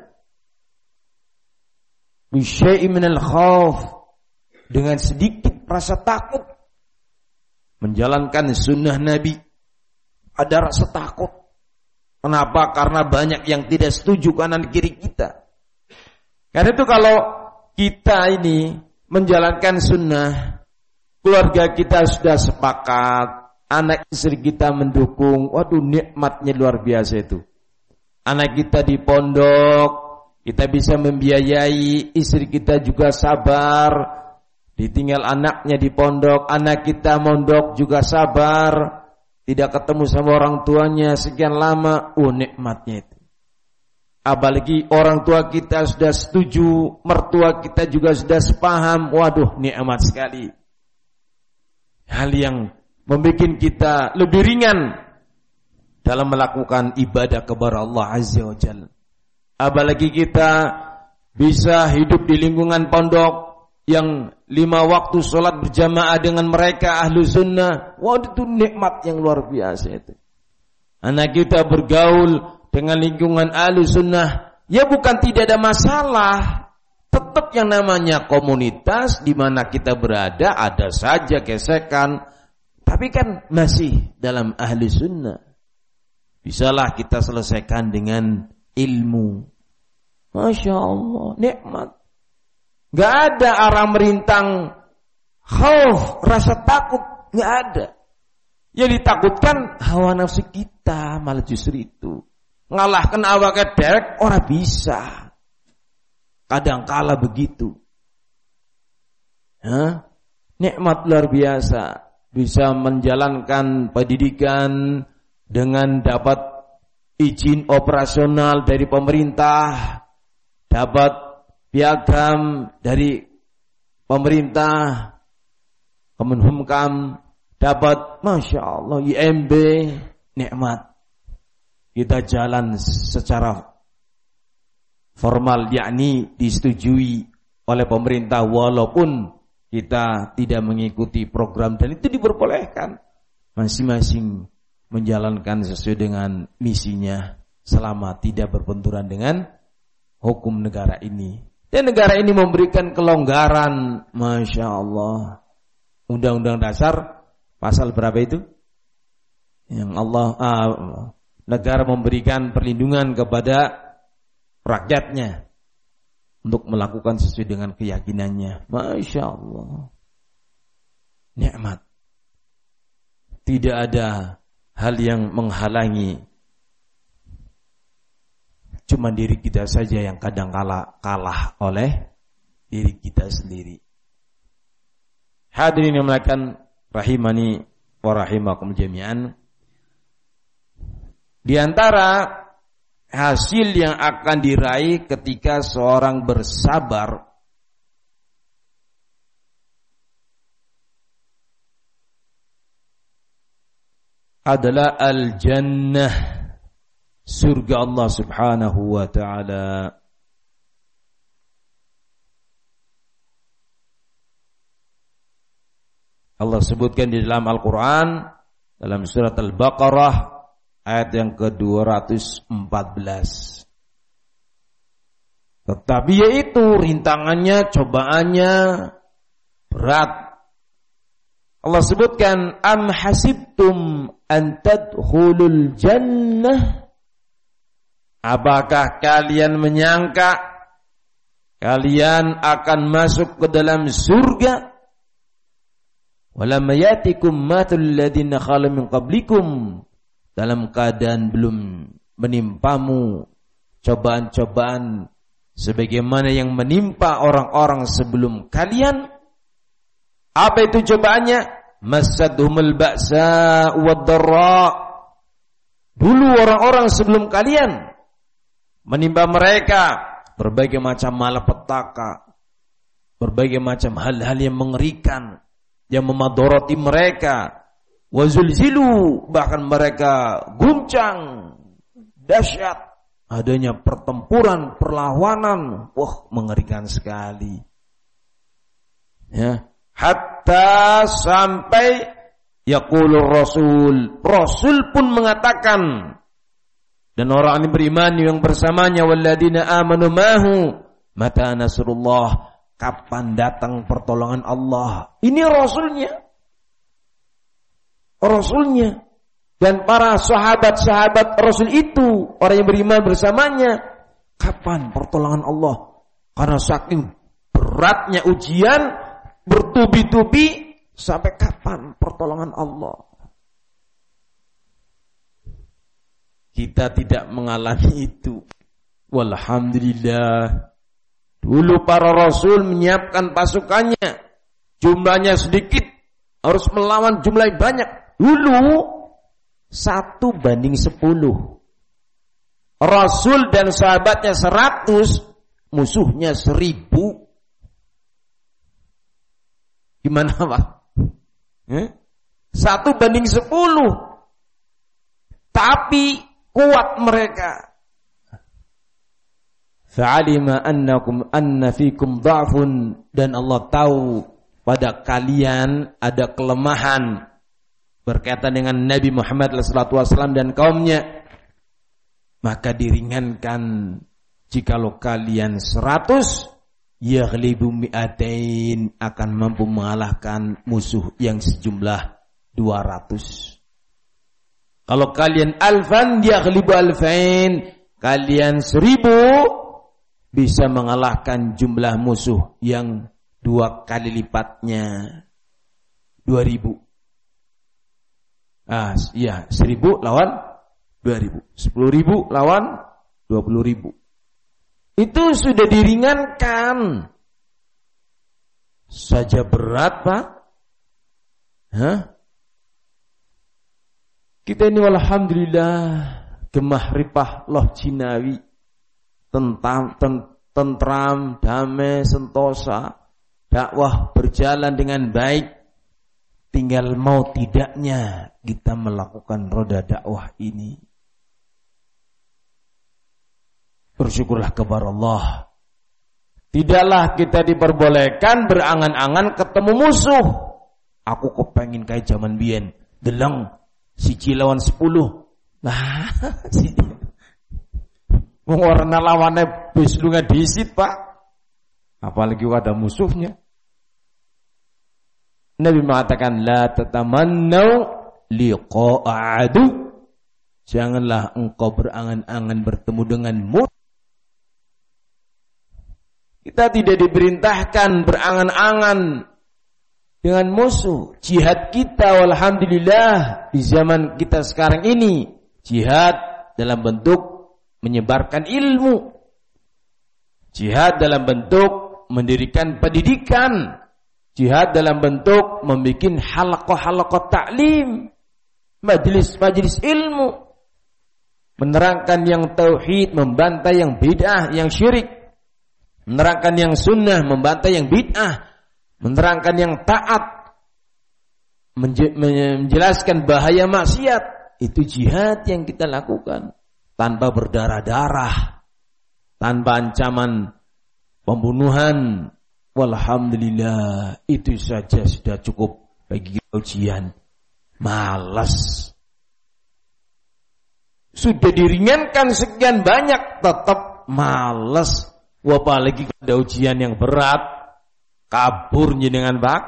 bisyai'in minal khauf, dengan sedikit rasa takut. Menjalankan sunnah Nabi ada rasa takut. Kenapa? Karena banyak yang tidak setuju kanan kiri kita. Karena itu kalau kita ini menjalankan sunnah, keluarga kita sudah sepakat, anak istri kita mendukung, waduh nikmatnya luar biasa itu. Anak kita di pondok, kita bisa membiayai, istri kita juga sabar, ditinggal anaknya di pondok, anak kita mondok juga sabar, tidak ketemu sama orang tuanya sekian lama, nikmatnya itu. Apalagi orang tua kita sudah setuju, mertua kita juga sudah sepaham, waduh nikmat sekali. Hal yang membuat kita lebih ringan dalam melakukan ibadah kepada Allah Azza wa Jalla. Apalagi kita bisa hidup di lingkungan pondok yang 5 waktu sholat berjamaah dengan mereka ahlu sunnah. Waduh itu nikmat yang luar biasa itu. Anak kita bergaul dengan lingkungan ahlu sunnah, ya bukan tidak ada masalah. Tetap yang namanya komunitas di mana kita berada ada saja gesekan, tapi kan masih dalam ahlu sunnah. Bisalah kita selesaikan dengan ilmu. Masya Allah, nikmat. Gak ada arah merintang khauf, rasa takut, gak ada. Yang ditakutkan hawa nafsu kita, malah justru itu. Ngalahkan awak derek orang bisa. Kadang kala begitu. Nikmat luar biasa. Bisa menjalankan pendidikan dengan dapat izin operasional dari pemerintah, dapat piagam dari pemerintah, Kemenhumkam, dapat Masya Allah IMB, nikmat. Kita jalan secara formal, yakni disetujui oleh pemerintah walaupun kita tidak mengikuti program, dan itu diperbolehkan. Masing-masing menjalankan sesuai dengan misinya selama tidak berbenturan dengan hukum negara ini. Dan negara ini memberikan kelonggaran, Masya Allah. Undang-Undang Dasar pasal berapa itu? Yang negara memberikan perlindungan kepada rakyatnya untuk melakukan sesuai dengan keyakinannya. Masya Allah. Nikmat. Tidak ada hal yang menghalangi. Cuma diri kita saja yang kadang kalah oleh diri kita sendiri. Hadirin yang melakukan rahimani wa rahimakum jami'an. Di antara hasil yang akan diraih ketika seorang bersabar adalah al-jannah, surga Allah Subhanahu wa ta'ala. Allah sebutkan di dalam Al-Quran, dalam surat Al-Baqarah ayat yang ke-214. Tetapi yaitu rintangannya, cobaannya berat. Allah sebutkan, am hasibtum an tadkhulul jannah, apakah kalian menyangka kalian akan masuk ke dalam surga? Walam yatikum matul ladzina khalu min qablikum, dalam keadaan belum menimpamu cobaan-cobaan sebagaimana yang menimpa orang-orang sebelum kalian. Apa itu cobaannya? Massadhumul ba'sa wad-dharra. Dulu orang-orang sebelum kalian menimpa mereka berbagai macam malapetaka, berbagai macam hal-hal yang mengerikan, yang memadoroti mereka. Wazulzilu, bahkan mereka guncang, dahsyat, adanya pertempuran, perlawanan, mengerikan sekali. Ya, hatta sampai yaqulur rasul pun mengatakan, dan orang ini beriman yang bersamanya, walladzina amanu mahu mata nasrullah, kapan datang pertolongan Allah. Ini Rasulnya dan para sahabat-sahabat Rasul itu, orang yang beriman bersamanya, kapan pertolongan Allah? Karena saking beratnya ujian, bertubi-tubi, sampai kapan pertolongan Allah? Kita tidak mengalami itu. Walhamdulillah. Dulu para rasul menyiapkan pasukannya. Jumlahnya sedikit. Harus melawan jumlah yang banyak. Dulu 1:10. Rasul dan sahabatnya 100. Musuhnya 1000. Gimana Pak? 1:10. Tapi kuat mereka. Fa'alima anna fikum dha'fun, dan Allah tahu pada kalian ada kelemahan berkaitan dengan Nabi Muhammad SAW dan kaumnya. Maka diringankan jikalau kalian 100, yaghlibu mi'atain, akan mampu mengalahkan musuh yang sejumlah 200. Kalau kalian alfan, yaghlibu alfain, kalian 1000 bisa mengalahkan jumlah musuh yang 2 kali lipatnya, 2000. 1000 lawan 2000, 10.000 lawan 20.000. Itu sudah diringankan. Saja berat, Pak. Kita ini alhamdulillah gemah ripah loh jinawi, tentram, damai, sentosa, dakwah berjalan dengan baik. Tinggal mau tidaknya kita melakukan roda dakwah ini. Bersyukurlah kepada Allah. Tidaklah kita diperbolehkan berangan-angan ketemu musuh. Aku kepengin kayak zaman biyen, deleng siji lawan 10. Nah, warna lawannya bis lu disit, Pak. Apalagi ada musuhnya. Nabi mengatakan la tatamannau liqa'a adu. Janganlah engkau berangan-angan bertemu dengan musuh. Kita tidak diperintahkan berangan-angan dengan musuh. Jihad kita alhamdulillah di zaman kita sekarang ini, jihad dalam bentuk menyebarkan ilmu. Jihad dalam bentuk mendirikan pendidikan. Jihad dalam bentuk membuat halaqah-halaqah ta'lim, majelis-majelis ilmu, menerangkan yang tauhid, membantai yang bid'ah, yang syirik, menerangkan yang sunnah, membantai yang bid'ah, menerangkan yang taat, menjelaskan bahaya maksiat. Itu jihad yang kita lakukan tanpa berdarah-darah, tanpa ancaman pembunuhan. Walhamdulillah, itu saja sudah cukup bagi ujian. Malas. Sudah diringankan sekian banyak, tetap malas. Apalagi ada ujian yang berat, kabur dengan Pak.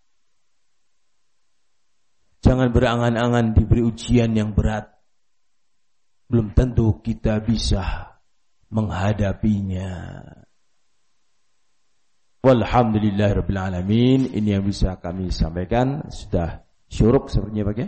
Jangan berangan-angan diberi ujian yang berat. Belum tentu kita bisa menghadapinya. Walhamdulillahirabbil alamin. Ini yang bisa kami sampaikan. Sudah syuruk sepertinya Pak ya.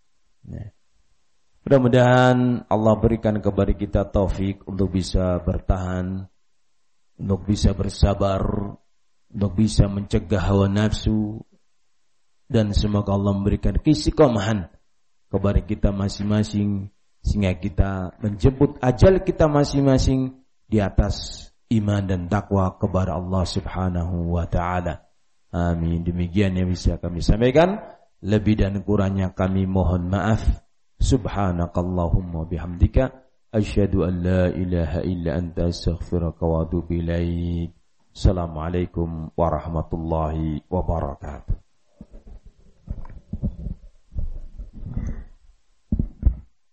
Mudah-mudahan Allah berikan kepada kita taufik untuk bisa bertahan, untuk bisa bersabar, untuk bisa mencegah hawa nafsu, dan semoga Allah memberikan istiqomahan kepada kita masing-masing sehingga kita menjemput ajal kita masing-masing di atas iman dan takwa kepada Allah Subhanahu wa taala. Amin. Demikian yang bisa kami sampaikan. Lebih dan kurangnya kami mohon maaf. Subhanakallahumma bihamdika asyhadu an la ilaha illa anta astaghfiruka wa atubu ilaik. Assalamualaikum warahmatullahi wabarakatuh.